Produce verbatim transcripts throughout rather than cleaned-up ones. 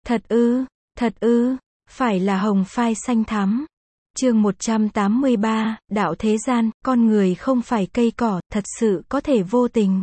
Thật ư, thật ư, phải là hồng phai xanh thắm. Chương một trăm tám mươi ba, đạo thế gian, con người không phải cây cỏ, thật sự có thể vô tình.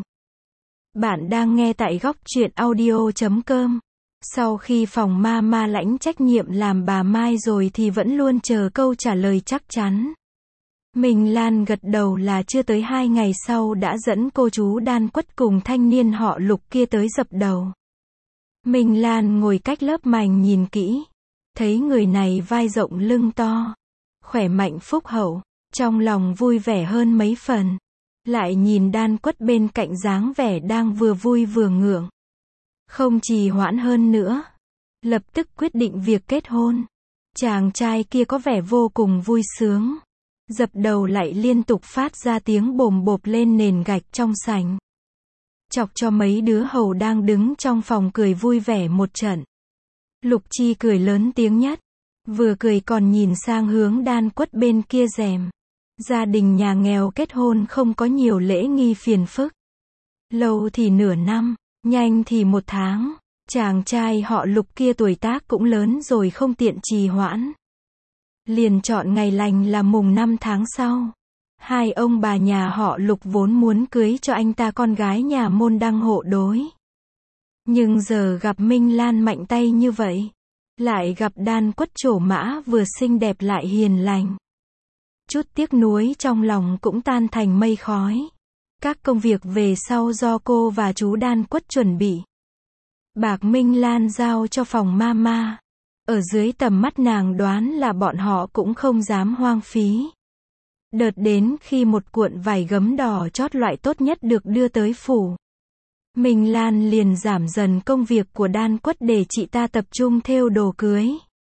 Bạn đang nghe tại góc truyện audio chấm com. Sau khi phòng ma ma lãnh trách nhiệm làm bà Mai rồi thì vẫn luôn chờ câu trả lời chắc chắn. Minh Lan gật đầu là chưa tới hai ngày sau đã dẫn cô chú Đan Quất cùng thanh niên họ Lục kia tới dập đầu. Minh Lan ngồi cách lớp mành nhìn kỹ. Thấy người này vai rộng lưng to, khỏe mạnh phúc hậu, trong lòng vui vẻ hơn mấy phần. Lại nhìn Đan Quất bên cạnh dáng vẻ đang vừa vui vừa ngượng. Không trì hoãn hơn nữa. Lập tức quyết định việc kết hôn. Chàng trai kia có vẻ vô cùng vui sướng. Dập đầu lại liên tục phát ra tiếng bồm bộp lên nền gạch trong sảnh. Chọc cho mấy đứa hầu đang đứng trong phòng cười vui vẻ một trận. Lục Chi cười lớn tiếng nhất. Vừa cười còn nhìn sang hướng Đan Quất bên kia rèm. Gia đình nhà nghèo kết hôn không có nhiều lễ nghi phiền phức. Lâu thì nửa năm, nhanh thì một tháng. Chàng trai họ Lục kia tuổi tác cũng lớn rồi không tiện trì hoãn. Liền chọn ngày lành là mùng năm tháng sau. Hai ông bà nhà họ Lục vốn muốn cưới cho anh ta con gái nhà môn đăng hộ đối. Nhưng giờ gặp Minh Lan mạnh tay như vậy. Lại gặp Đan Quất trổ mã vừa xinh đẹp lại hiền lành. Chút tiếc nuối trong lòng cũng tan thành mây khói. Các công việc về sau do cô và chú Đan Quất chuẩn bị. Bạc Minh Lan giao cho phòng ma ma. Ở dưới tầm mắt nàng đoán là bọn họ cũng không dám hoang phí. Đợt đến khi một cuộn vải gấm đỏ chót loại tốt nhất được đưa tới phủ. Minh Lan liền giảm dần công việc của Đan Quất để chị ta tập trung thêu đồ cưới.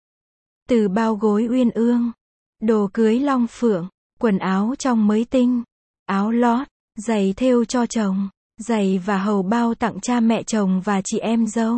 Từ bao gối uyên ương, đồ cưới long phượng, quần áo trong mới tinh, áo lót, giày thêu cho chồng, giày và hầu bao tặng cha mẹ chồng và chị em dâu.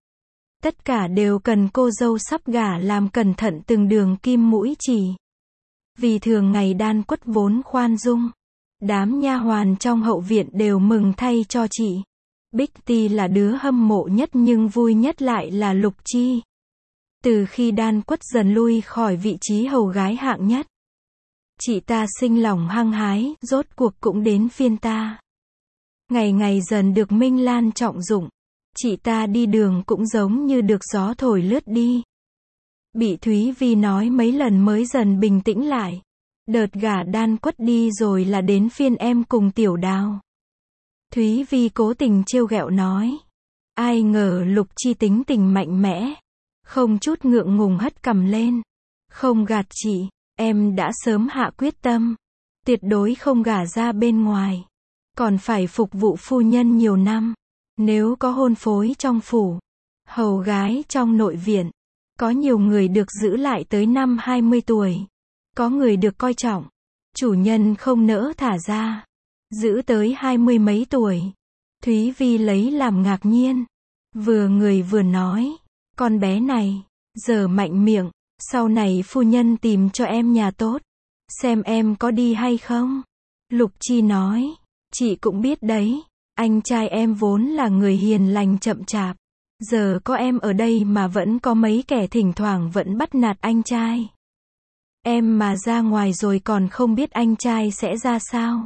Tất cả đều cần cô dâu sắp gả làm cẩn thận từng đường kim mũi chỉ. Vì thường ngày Đan Quất vốn khoan dung. Đám nha hoàn trong hậu viện đều mừng thay cho chị. Bích Ti là đứa hâm mộ nhất nhưng vui nhất lại là Lục Chi. Từ khi Đan Quất dần lui khỏi vị trí hầu gái hạng nhất. Chị ta sinh lòng hăng hái, rốt cuộc cũng đến phiên ta. Ngày ngày dần được Minh Lan trọng dụng. Chị ta đi đường cũng giống như được gió thổi lướt đi. Bị Thúy Vi nói mấy lần mới dần bình tĩnh lại. Đợt gả Đan Quất đi rồi là đến phiên em cùng Tiểu Đào. Thúy Vi cố tình trêu ghẹo nói. Ai ngờ Lục Chi tính tình mạnh mẽ. Không chút ngượng ngùng hất cằm lên. Không gạt chị, em đã sớm hạ quyết tâm. Tuyệt đối không gả ra bên ngoài. Còn phải phục vụ phu nhân nhiều năm. Nếu có hôn phối trong phủ, hầu gái trong nội viện, có nhiều người được giữ lại tới năm hai mươi tuổi. Có người được coi trọng. Chủ nhân không nỡ thả ra. Giữ tới hai mươi mấy tuổi. Thúy Vi lấy làm ngạc nhiên. Vừa người vừa nói. Con bé này, giờ mạnh miệng. Sau này phu nhân tìm cho em nhà tốt. Xem em có đi hay không. Lục Chi nói. Chị cũng biết đấy. Anh trai em vốn là người hiền lành chậm chạp. Giờ có em ở đây mà vẫn có mấy kẻ thỉnh thoảng vẫn bắt nạt anh trai. Em mà ra ngoài rồi còn không biết anh trai sẽ ra sao.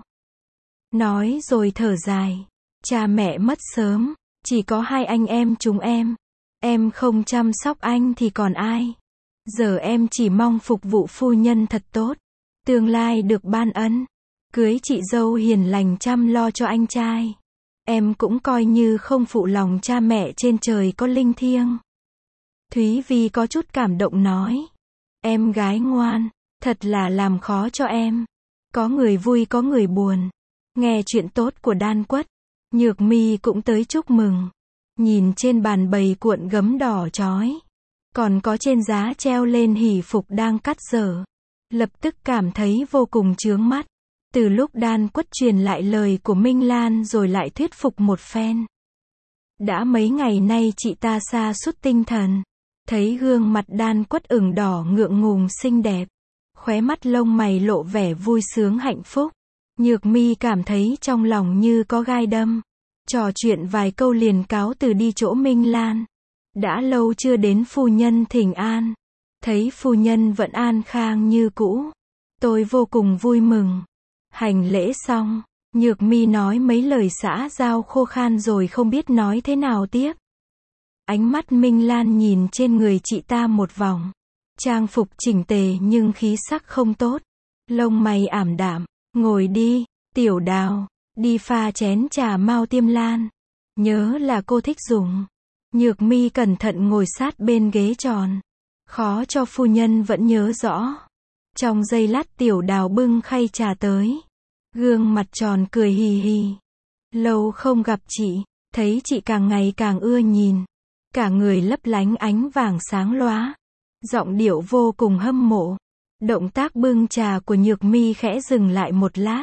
Nói rồi thở dài. Cha mẹ mất sớm. Chỉ có hai anh em chúng em. Em không chăm sóc anh thì còn ai. Giờ em chỉ mong phục vụ phu nhân thật tốt. Tương lai được ban ân. Cưới chị dâu hiền lành chăm lo cho anh trai. Em cũng coi như không phụ lòng cha mẹ trên trời có linh thiêng. Thúy Vi có chút cảm động nói. Em gái ngoan, thật là làm khó cho em. Có người vui có người buồn. Nghe chuyện tốt của Đan Quất, Nhược Mi cũng tới chúc mừng. Nhìn trên bàn bày cuộn gấm đỏ chói. Còn có trên giá treo lên hỷ phục đang cắt dở. Lập tức cảm thấy vô cùng chướng mắt. Từ lúc Đan Quất truyền lại lời của Minh Lan rồi lại thuyết phục một phen. Đã mấy ngày nay chị ta sa sút tinh thần. Thấy gương mặt Đan Quất ửng đỏ ngượng ngùng xinh đẹp. Khóe mắt lông mày lộ vẻ vui sướng hạnh phúc. Nhược Mi cảm thấy trong lòng như có gai đâm. Trò chuyện vài câu liền cáo từ đi chỗ Minh Lan. Đã lâu chưa đến phu nhân thỉnh an. Thấy phu nhân vẫn an khang như cũ. Tôi vô cùng vui mừng. Hành lễ xong, Nhược Mi nói mấy lời xã giao khô khan rồi không biết nói thế nào tiếp. Ánh mắt Minh Lan nhìn trên người chị ta một vòng. Trang phục chỉnh tề nhưng khí sắc không tốt. Lông mày ảm đạm. Ngồi đi, Tiểu Đào, đi pha chén trà Mao Tiêm Lan. Nhớ là cô thích dùng. Nhược Mi cẩn thận ngồi sát bên ghế tròn. Khó cho phu nhân vẫn nhớ rõ. Trong giây lát Tiểu Đào bưng khay trà tới. Gương mặt tròn cười hì hì. Lâu không gặp chị, thấy chị càng ngày càng ưa nhìn. Cả người lấp lánh ánh vàng sáng lóa. Giọng điệu vô cùng hâm mộ. Động tác bưng trà của Nhược Mi khẽ dừng lại một lát.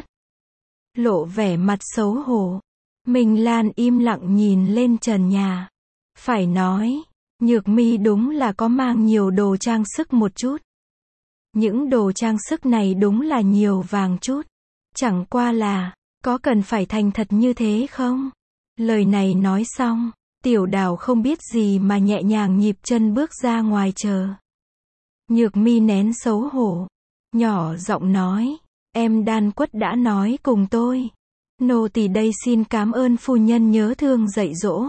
Lộ vẻ mặt xấu hổ. Minh Lan im lặng nhìn lên trần nhà. Phải nói, Nhược Mi đúng là có mang nhiều đồ trang sức một chút. Những đồ trang sức này đúng là nhiều vàng chút. Chẳng qua là, có cần phải thành thật như thế không? Lời này nói xong, Tiểu Đào không biết gì mà nhẹ nhàng nhịp chân bước ra ngoài chờ. Nhược Mi nén xấu hổ, nhỏ giọng nói, em Đan Quất đã nói cùng tôi. Nô tỳ đây xin cảm ơn phu nhân nhớ thương dạy dỗ.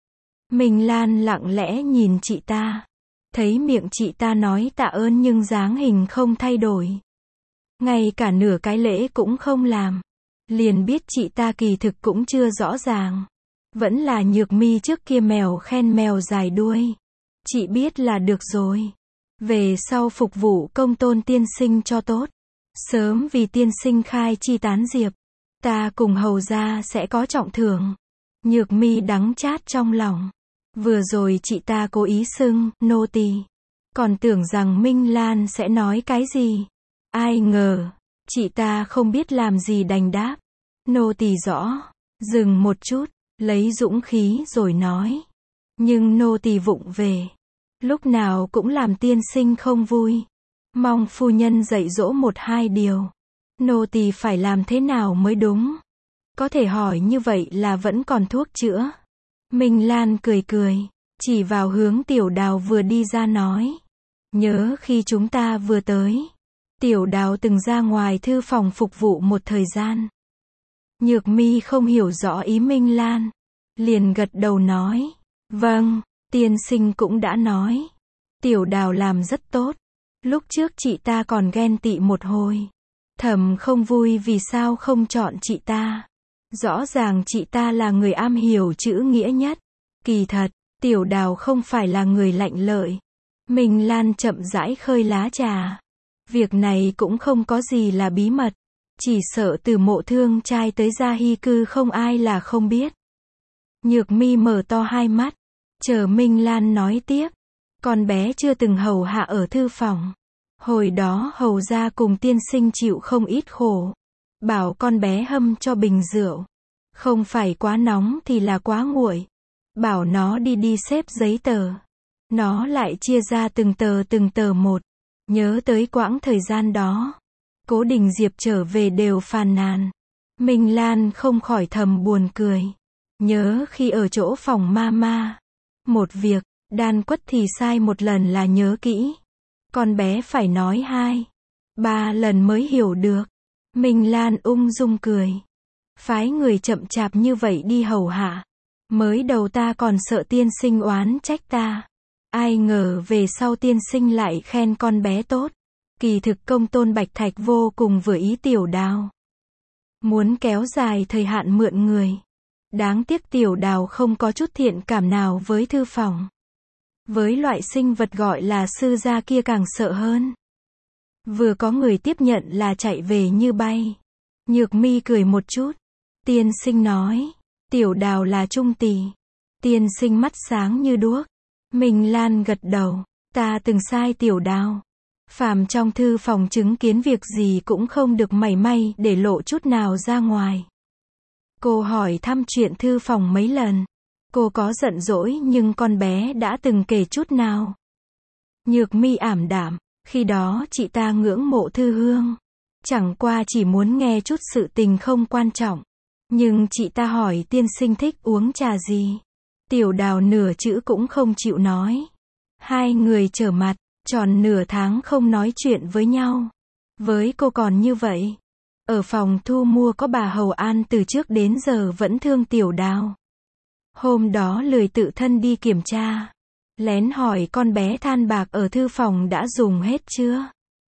Minh Lan lặng lẽ nhìn chị ta. Thấy miệng chị ta nói tạ ơn nhưng dáng hình không thay đổi. Ngay cả nửa cái lễ cũng không làm. Liền biết chị ta kỳ thực cũng chưa rõ ràng. Vẫn là Nhược Mi trước kia mèo khen mèo dài đuôi. Chị biết là được rồi. Về sau phục vụ công tôn tiên sinh cho tốt. Sớm vì tiên sinh khai chi tán diệp. Ta cùng hầu gia sẽ có trọng thưởng. Nhược Mi đắng chát trong lòng. Vừa rồi chị ta cố ý xưng, nô tỳ. Còn tưởng rằng Minh Lan sẽ nói cái gì. Ai ngờ, chị ta không biết làm gì đành đáp. Nô tỳ rõ. Dừng một chút, lấy dũng khí rồi nói. Nhưng nô tỳ vụng về. Lúc nào cũng làm tiên sinh không vui. Mong phu nhân dạy dỗ một hai điều. Nô tỳ phải làm thế nào mới đúng? Có thể hỏi như vậy là vẫn còn thuốc chữa. Minh Lan cười cười, chỉ vào hướng Tiểu Đào vừa đi ra nói. Nhớ khi chúng ta vừa tới. Tiểu Đào từng ra ngoài thư phòng phục vụ một thời gian. Nhược Mi không hiểu rõ ý Minh Lan. Liền gật đầu nói. Vâng, tiên sinh cũng đã nói. Tiểu Đào làm rất tốt. Lúc trước chị ta còn ghen tị một hồi. Thầm không vui vì sao không chọn chị ta. Rõ ràng chị ta là người am hiểu chữ nghĩa nhất. Kỳ thật, Tiểu Đào không phải là người lạnh lợi. Minh Lan chậm rãi khơi lá trà. Việc này cũng không có gì là bí mật. Chỉ sợ từ Mộ Thương trai tới Gia Hy Cư không ai là không biết. Nhược Mi mở to hai mắt. Chờ Minh Lan nói tiếp. Con bé chưa từng hầu hạ ở thư phòng. Hồi đó hầu gia cùng tiên sinh chịu không ít khổ. Bảo con bé hâm cho bình rượu. Không phải quá nóng thì là quá nguội. Bảo nó đi đi xếp giấy tờ. Nó lại chia ra từng tờ từng tờ một. Nhớ tới quãng thời gian đó. Cố Đình Diệp trở về đều phàn nàn. Minh Lan không khỏi thầm buồn cười. Nhớ khi ở chỗ phòng mama. Một việc, Đan Quất thì sai một lần là nhớ kỹ. Con bé phải nói hai, ba lần mới hiểu được. Minh Lan ung dung cười. Phái người chậm chạp như vậy đi hầu hạ. Mới đầu ta còn sợ tiên sinh oán trách ta. Ai ngờ về sau tiên sinh lại khen con bé tốt. Kỳ thực công tôn Bạch Thạch vô cùng vừa ý Tiểu Đào. Muốn kéo dài thời hạn mượn người. Đáng tiếc Tiểu Đào không có chút thiện cảm nào với thư phòng. Với loại sinh vật gọi là sư gia kia càng sợ hơn. Vừa có người tiếp nhận là chạy về như bay. Nhược Mi cười một chút. Tiên sinh nói. Tiểu Đào là trung tỳ. Tiên sinh mắt sáng như đuốc. Minh Lan gật đầu. Ta từng sai Tiểu Đào. Phàm trong thư phòng chứng kiến việc gì cũng không được mảy may để lộ chút nào ra ngoài. Cô hỏi thăm chuyện thư phòng mấy lần. Cô có giận dỗi nhưng con bé đã từng kể chút nào. Nhược Mi ảm đạm. Khi đó chị ta ngưỡng mộ Thư Hương. Chẳng qua chỉ muốn nghe chút sự tình không quan trọng. Nhưng chị ta hỏi tiên sinh thích uống trà gì. Tiểu Đào nửa chữ cũng không chịu nói. Hai người trở mặt, tròn nửa tháng không nói chuyện với nhau. Với cô còn như vậy. Ở phòng thu mua có bà hầu an từ trước đến giờ vẫn thương Tiểu Đào. Hôm đó lười tự thân đi kiểm tra. Lén hỏi con bé than bạc ở thư phòng đã dùng hết chưa.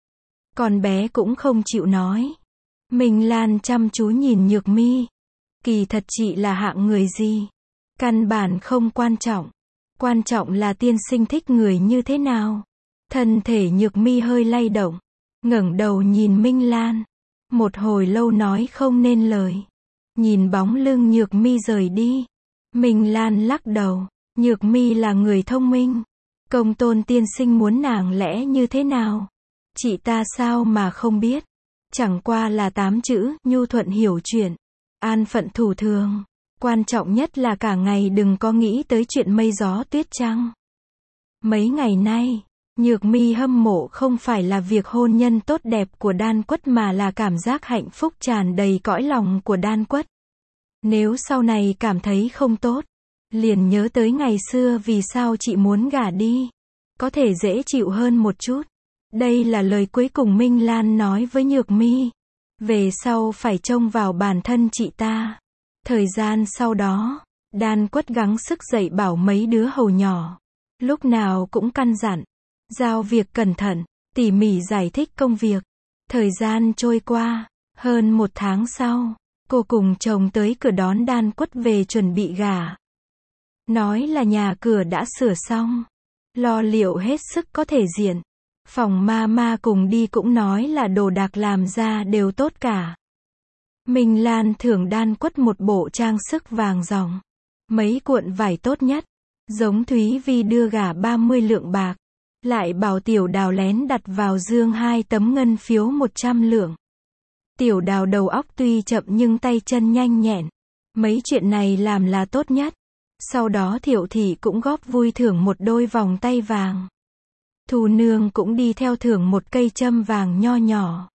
Con bé cũng không chịu nói. Minh Lan chăm chú nhìn Nhược Mi. Kỳ thật chị là hạng người gì? Căn bản không quan trọng. Quan trọng là tiên sinh thích người như thế nào. Thân thể Nhược Mi hơi lay động. Ngẩng đầu nhìn Minh Lan. Một hồi lâu nói không nên lời. Nhìn bóng lưng Nhược Mi rời đi. Minh Lan lắc đầu. Nhược Mi là người thông minh. Công Tôn tiên sinh muốn nàng lẽ như thế nào? Chị ta sao mà không biết? Chẳng qua là tám chữ, nhu thuận hiểu chuyện. An phận thủ thường. Quan trọng nhất là cả ngày đừng có nghĩ tới chuyện mây gió tuyết trăng. Mấy ngày nay, Nhược Mi hâm mộ không phải là việc hôn nhân tốt đẹp của Đan Quất mà là cảm giác hạnh phúc tràn đầy cõi lòng của Đan Quất. Nếu sau này cảm thấy không tốt, liền nhớ tới ngày xưa vì sao chị muốn gả đi. Có thể dễ chịu hơn một chút. Đây là lời cuối cùng Minh Lan nói với Nhược Mi. Về sau phải trông vào bản thân chị ta. Thời gian sau đó, Đan Quất gắng sức dạy bảo mấy đứa hầu nhỏ. Lúc nào cũng căn dặn. Giao việc cẩn thận, tỉ mỉ giải thích công việc. Thời gian trôi qua, hơn một tháng sau, cô cùng chồng tới cửa đón Đan Quất về chuẩn bị gả. Nói là nhà cửa đã sửa xong. Lo liệu hết sức có thể diện. Phòng ma ma cùng đi cũng nói là đồ đạc làm ra đều tốt cả. Minh Lan thưởng Đan Quất một bộ trang sức vàng ròng. Mấy cuộn vải tốt nhất. Giống Thúy Vi đưa gả ba mươi lượng bạc. Lại bảo Tiểu Đào lén đặt vào dương hai tấm ngân phiếu một trăm lượng. Tiểu Đào đầu óc tuy chậm nhưng tay chân nhanh nhẹn. Mấy chuyện này làm là tốt nhất. Sau đó Thiệu Thị cũng góp vui thưởng một đôi vòng tay vàng. Thu Nương cũng đi theo thưởng một cây châm vàng nho nhỏ.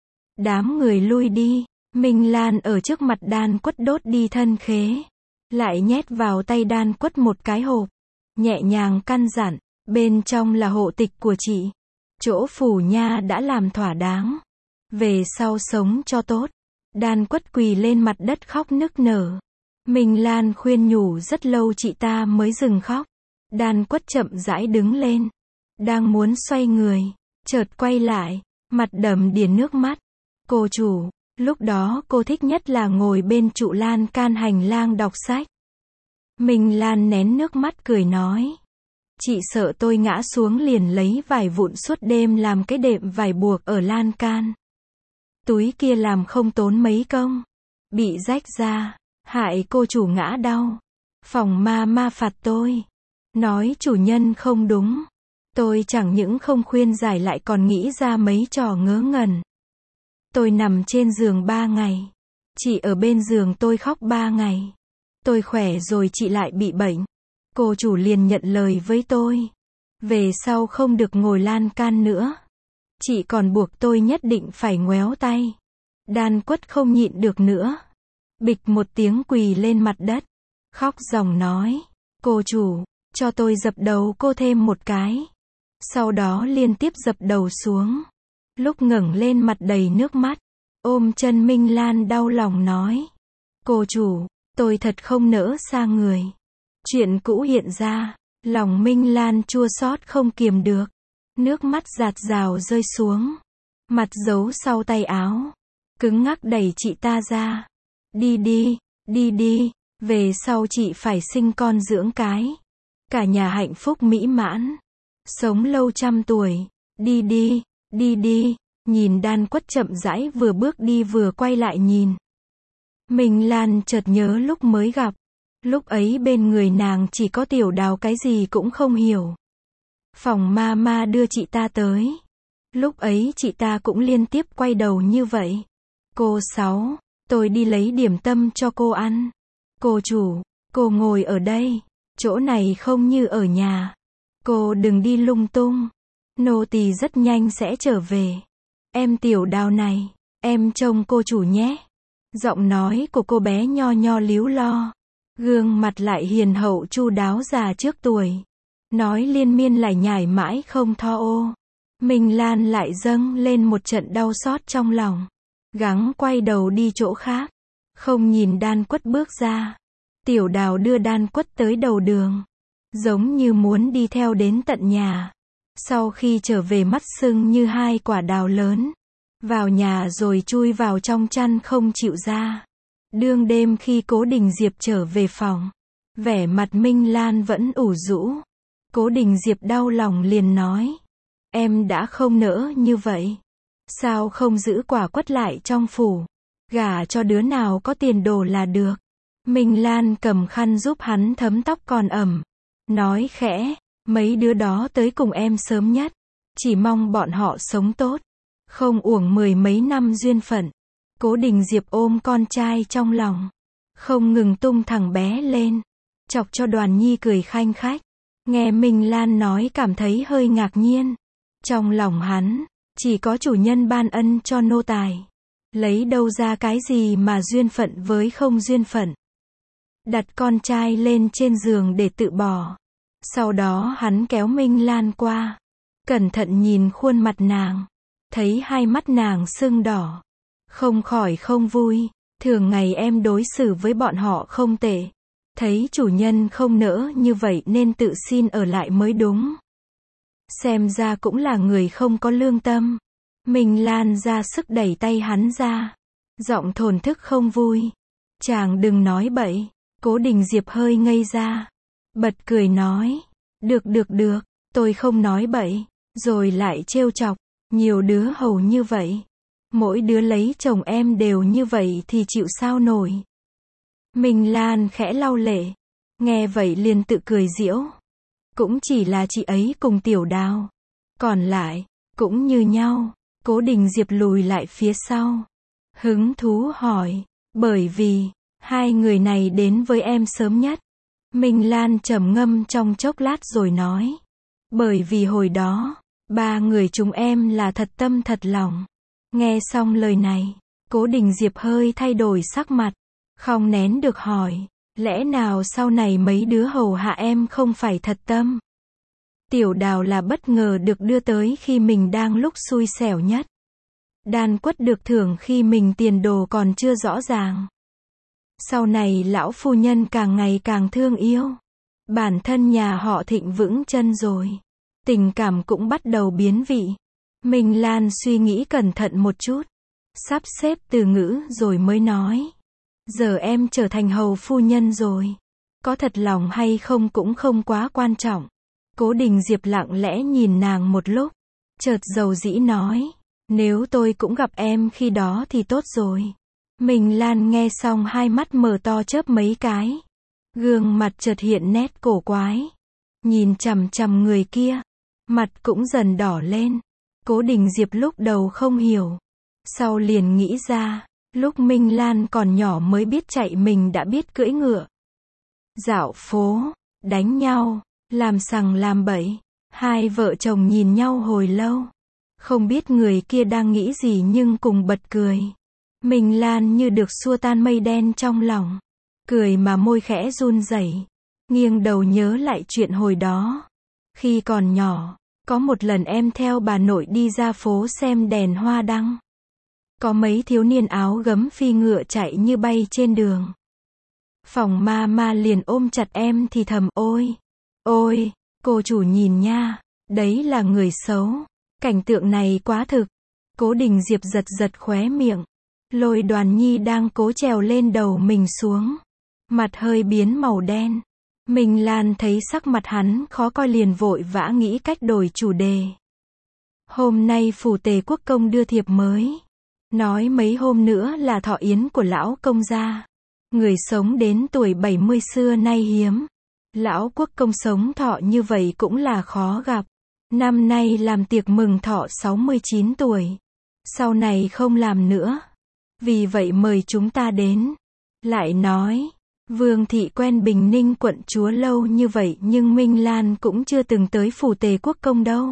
Đám người lui đi, Minh Lan ở trước mặt Đan Quất đốt đi thân khế. Lại nhét vào tay Đan Quất một cái hộp. Nhẹ nhàng căn dặn, bên trong là hộ tịch của chị. Chỗ phủ nha đã làm thỏa đáng. Về sau sống cho tốt. Đan Quất quỳ lên mặt đất khóc nức nở. Minh Lan khuyên nhủ rất lâu chị ta mới dừng khóc. Đan Quất chậm rãi đứng lên. Đang muốn xoay người, chợt quay lại, mặt đầm đìa nước mắt. Cô chủ, lúc đó cô thích nhất là ngồi bên trụ lan can hành lang đọc sách. Minh Lan nén nước mắt cười nói. Chị sợ tôi ngã xuống liền lấy vải vụn suốt đêm làm cái đệm vải buộc ở lan can. Túi kia làm không tốn mấy công. Bị rách ra, hại cô chủ ngã đau. Phòng ma ma phạt tôi. Nói chủ nhân không đúng. Tôi chẳng những không khuyên giải lại còn nghĩ ra mấy trò ngớ ngẩn. Tôi nằm trên giường ba ngày. Chị ở bên giường tôi khóc ba ngày. Tôi khỏe rồi chị lại bị bệnh. Cô chủ liền nhận lời với tôi. Về sau không được ngồi lan can nữa. Chị còn buộc tôi nhất định phải ngoéo tay. Đan Quất không nhịn được nữa. Bịch một tiếng quỳ lên mặt đất. Khóc ròng nói. Cô chủ, cho tôi dập đầu cô thêm một cái. Sau đó liên tiếp dập đầu xuống. Lúc ngẩng lên mặt đầy nước mắt. Ôm chân Minh Lan đau lòng nói. Cô chủ, tôi thật không nỡ xa người. Chuyện cũ hiện ra. Lòng Minh Lan chua xót không kiềm được. Nước mắt giạt rào rơi xuống. Mặt giấu sau tay áo. Cứng ngắc đẩy chị ta ra. Đi đi, đi đi. Về sau chị phải sinh con dưỡng cái. Cả nhà hạnh phúc mỹ mãn. Sống lâu trăm tuổi. Đi đi, đi đi. Nhìn Đan Quất chậm rãi vừa bước đi vừa quay lại nhìn. Minh Lan chợt nhớ lúc mới gặp. Lúc ấy bên người nàng chỉ có Tiểu Đào cái gì cũng không hiểu. Phòng ma ma đưa chị ta tới. Lúc ấy chị ta cũng liên tiếp quay đầu như vậy. Cô Sáu, tôi đi lấy điểm tâm cho cô ăn. Cô chủ, cô ngồi ở đây. Chỗ này không như ở nhà. Cô đừng đi lung tung. Nô tỳ rất nhanh sẽ trở về. Em Tiểu Đào này, em trông cô chủ nhé. Giọng nói của cô bé nho nho líu lo. Gương mặt lại hiền hậu chu đáo già trước tuổi. Nói liên miên lải nhải mãi không tho ô. Minh Lan lại dâng lên một trận đau xót trong lòng. Gắng quay đầu đi chỗ khác. Không nhìn Đan Quất bước ra. Tiểu Đào đưa Đan Quất tới đầu đường. Giống như muốn đi theo đến tận nhà. Sau khi trở về mắt sưng như hai quả đào lớn. Vào nhà rồi chui vào trong chăn không chịu ra. Đương đêm khi Cố Đình Diệp trở về phòng. Vẻ mặt Minh Lan vẫn ủ rũ. Cố Đình Diệp đau lòng liền nói. Em đã không nỡ như vậy. Sao không giữ quả quất lại trong phủ. Gả cho đứa nào có tiền đồ là được. Minh Lan cầm khăn giúp hắn thấm tóc còn ẩm. Nói khẽ. Mấy đứa đó tới cùng em sớm nhất. Chỉ mong bọn họ sống tốt. Không uổng mười mấy năm duyên phận. Cố Đình Diệp ôm con trai trong lòng. Không ngừng tung thằng bé lên. Chọc cho Đoàn Nhi cười khanh khách. Nghe Minh Lan nói cảm thấy hơi ngạc nhiên. Trong lòng hắn, chỉ có chủ nhân ban ân cho nô tài. Lấy đâu ra cái gì mà duyên phận với không duyên phận. Đặt con trai lên trên giường để tự bỏ. Sau đó hắn kéo Minh Lan qua. Cẩn thận nhìn khuôn mặt nàng. Thấy hai mắt nàng sưng đỏ. Không khỏi không vui. Thường ngày em đối xử với bọn họ không tệ. Thấy chủ nhân không nỡ như vậy nên tự xin ở lại mới đúng. Xem ra cũng là người không có lương tâm. Minh Lan ra sức đẩy tay hắn ra. Giọng thổn thức không vui. Chàng đừng nói bậy. Cố Đình Diệp hơi ngây ra. Bật cười nói. Được được được, tôi không nói bậy. Rồi lại trêu chọc. Nhiều đứa hầu như vậy. Mỗi đứa lấy chồng em đều như vậy thì chịu sao nổi. Minh Lan khẽ lau lệ. Nghe vậy liền tự cười giễu. Cũng chỉ là chị ấy cùng Tiểu Đào. Còn lại, cũng như nhau. Cố Đình Diệp lùi lại phía sau. Hứng thú hỏi. Bởi vì, hai người này đến với em sớm nhất. Minh Lan trầm ngâm trong chốc lát rồi nói. Bởi vì hồi đó, ba người chúng em là thật tâm thật lòng. Nghe xong lời này, Cố Đình Diệp hơi thay đổi sắc mặt. Không nén được hỏi. Lẽ nào sau này mấy đứa hầu hạ em không phải thật tâm? Tiểu Đào là bất ngờ được đưa tới khi mình đang lúc xui xẻo nhất. Đan Quất được thưởng khi mình tiền đồ còn chưa rõ ràng. Sau này lão phu nhân càng ngày càng thương yêu. Bản thân nhà họ Thịnh vững chân rồi. Tình cảm cũng bắt đầu biến vị. Minh Lan suy nghĩ cẩn thận một chút. Sắp xếp từ ngữ rồi mới nói. Giờ em trở thành hầu phu nhân rồi. Có thật lòng hay không cũng không quá quan trọng. Cố Đình Diệp lặng lẽ nhìn nàng một lúc. Chợt dầu dĩ nói. Nếu tôi cũng gặp em khi đó thì tốt rồi. Minh Lan nghe xong hai mắt mở to chớp mấy cái. Gương mặt chợt hiện nét cổ quái. Nhìn chằm chằm người kia. Mặt cũng dần đỏ lên. Cố Đình Diệp lúc đầu không hiểu. Sau liền nghĩ ra. Lúc Minh Lan còn nhỏ mới biết chạy mình đã biết cưỡi ngựa. Dạo phố, đánh nhau, làm sằng làm bậy. Hai vợ chồng nhìn nhau hồi lâu. Không biết người kia đang nghĩ gì nhưng cùng bật cười. Minh Lan như được xua tan mây đen trong lòng. Cười mà môi khẽ run rẩy. Nghiêng đầu nhớ lại chuyện hồi đó. Khi còn nhỏ, có một lần em theo bà nội đi ra phố xem đèn hoa đăng. Có mấy thiếu niên áo gấm phi ngựa chạy như bay trên đường. Phòng ma ma liền ôm chặt em thì thầm ôi. Ôi, cô chủ nhìn nha. Đấy là người xấu. Cảnh tượng này quá thực. Cố Đình Diệp giật giật khóe miệng. Lôi Đoàn Nhi đang cố trèo lên đầu mình xuống. Mặt hơi biến màu đen. Minh Lan thấy sắc mặt hắn khó coi liền vội vã nghĩ cách đổi chủ đề. Hôm nay phủ Tề Quốc công đưa thiệp mới. Nói mấy hôm nữa là thọ yến của lão công gia. Người sống đến tuổi bảy mươi xưa nay hiếm. Lão quốc công sống thọ như vậy cũng là khó gặp. Năm nay làm tiệc mừng thọ sáu mươi chín tuổi. Sau này không làm nữa. Vì vậy mời chúng ta đến. Lại nói, Vương thị quen Bình Ninh quận chúa lâu như vậy nhưng Minh Lan cũng chưa từng tới phủ Tề Quốc công đâu.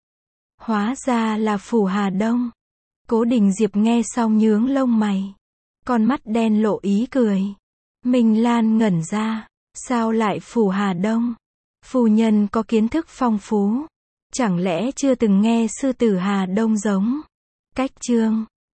Hóa ra là phủ Hà Đông. Cố Đình Diệp nghe xong nhướng lông mày. Con mắt đen lộ ý cười. Minh Lan ngẩn ra. Sao lại phủ Hà Đông? Phu nhân có kiến thức phong phú. Chẳng lẽ chưa từng nghe sư tử Hà Đông giống? Cách chương